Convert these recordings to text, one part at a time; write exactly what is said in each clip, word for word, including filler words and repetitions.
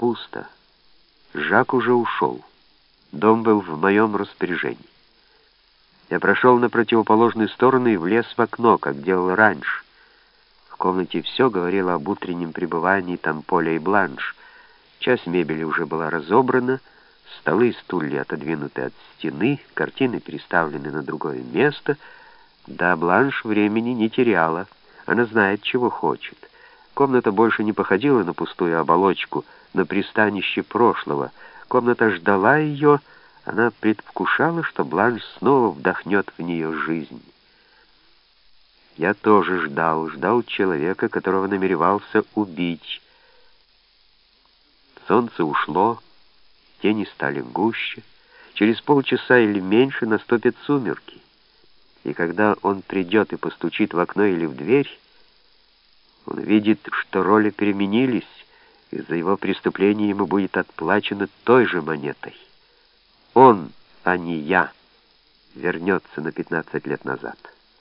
пусто. Жак уже ушел. Дом был в моем распоряжении. Я прошел на противоположную сторону и влез в окно, как делал раньше. В комнате все говорило об утреннем пребывании там Поля и Бланш. Часть мебели уже была разобрана, столы и стулья отодвинуты от стены, картины переставлены на другое место. Да, Бланш времени не теряла. Она знает, чего хочет. Комната больше не походила на пустую оболочку, на пристанище прошлого. Комната ждала ее, она предвкушала, что Бланш снова вдохнет в нее жизнь. Я тоже ждал, ждал человека, которого намеревался убить. Солнце ушло, тени стали гуще. Через полчаса или меньше наступят сумерки. И когда он придет и постучит в окно или в дверь, он видит, что роли переменились, и за его преступление ему будет отплачено той же монетой. Он, а не я, вернется на пятнадцать лет назад.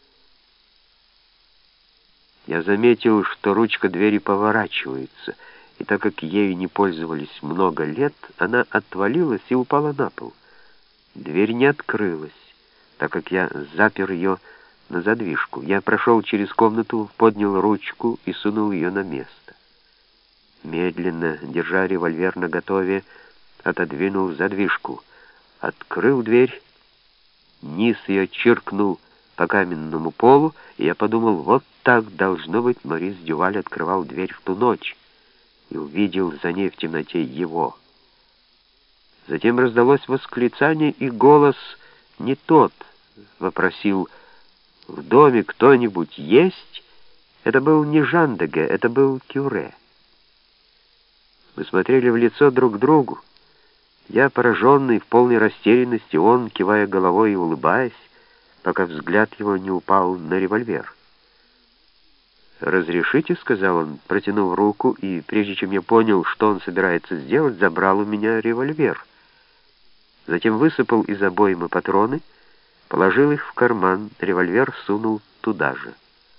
Я заметил, что ручка двери поворачивается, и так как ею не пользовались много лет, она отвалилась и упала на пол. Дверь не открылась, так как я запер ее на задвижку. Я прошел через комнату, поднял ручку и сунул ее на место. Медленно, держа револьвер наготове, отодвинул задвижку, открыл дверь, низ ее чиркнул по каменному полу, и я подумал, вот так, должно быть, Морис Дюваль открывал дверь в ту ночь и увидел за ней в темноте его. Затем раздалось восклицание, и голос не тот вопросил: «В доме кто-нибудь есть?» Это был не Жан де Г, это был Кюре. Мы смотрели в лицо друг другу. Я, пораженный, в полной растерянности, он, кивая головой и улыбаясь, пока взгляд его не упал на револьвер. «Разрешите?» — сказал он, протянув руку, и, прежде чем я понял, что он собирается сделать, забрал у меня револьвер. Затем высыпал из обоймы патроны, положил их в карман, револьвер сунул туда же.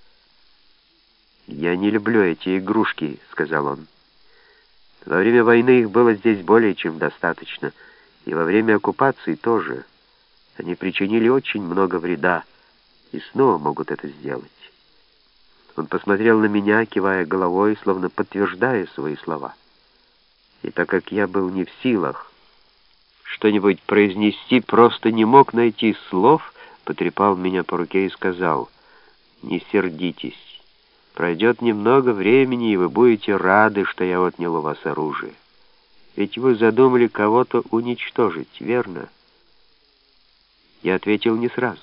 «Я не люблю эти игрушки», — сказал он. «Во время войны их было здесь более чем достаточно, и во время оккупации тоже. Они причинили очень много вреда и снова могут это сделать». Он посмотрел на меня, кивая головой, словно подтверждая свои слова. И так как я был не в силах что-нибудь произнести, просто не мог найти слов, потрепал меня по руке и сказал: «Не сердитесь. Пройдет немного времени, и вы будете рады, что я отнял у вас оружие. Ведь вы задумали кого-то уничтожить, верно?» Я ответил не сразу.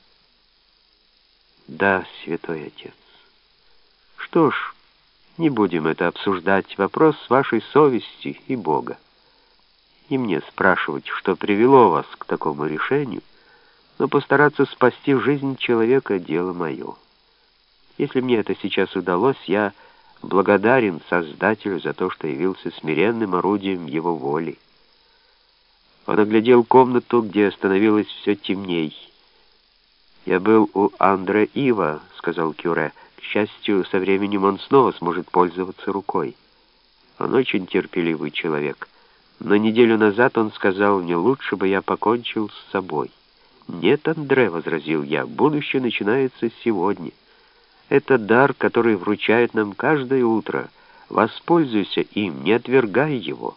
«Да, святой отец. Что ж, не будем это обсуждать. Вопрос вашей совести и Бога. И мне спрашивать, что привело вас к такому решению, но постараться спасти жизнь человека — дело мое. Если мне это сейчас удалось, я благодарен Создателю за то, что явился смиренным орудием его воли». Он оглядел комнату, где становилось все темней. «Я был у Андре Ива», — сказал Кюре. «К счастью, со временем он снова сможет пользоваться рукой. Он очень терпеливый человек. Но неделю назад он сказал мне, лучше бы я покончил с собой». «Нет, Андре», — возразил я, — «будущее начинается сегодня. Это дар, который вручает нам каждое утро. Воспользуйся им, не отвергай его».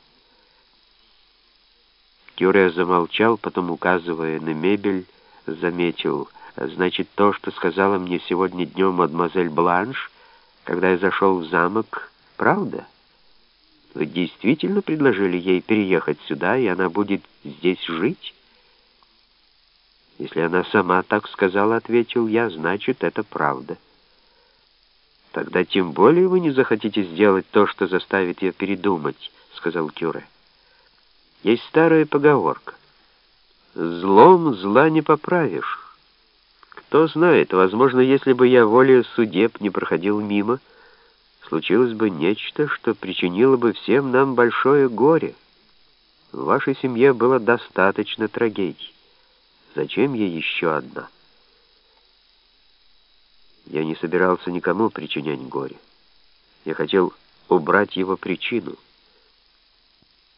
Кюре замолчал, потом, указывая на мебель, заметил: «Значит, то, что сказала мне сегодня днем мадемуазель Бланш, когда я зашел в замок, правда? Вы действительно предложили ей переехать сюда, и она будет здесь жить?» «Если она сама так сказала, — ответил я, — значит, это правда». «Тогда тем более вы не захотите сделать то, что заставит ее передумать», — сказал Кюре. «Есть старая поговорка: злом зла не поправишь. Кто знает, возможно, если бы я волею судеб не проходил мимо, случилось бы нечто, что причинило бы всем нам большое горе. В вашей семье было достаточно трагедий. Зачем ей еще одна?» Я не собирался никому причинять горе. Я хотел убрать его причину.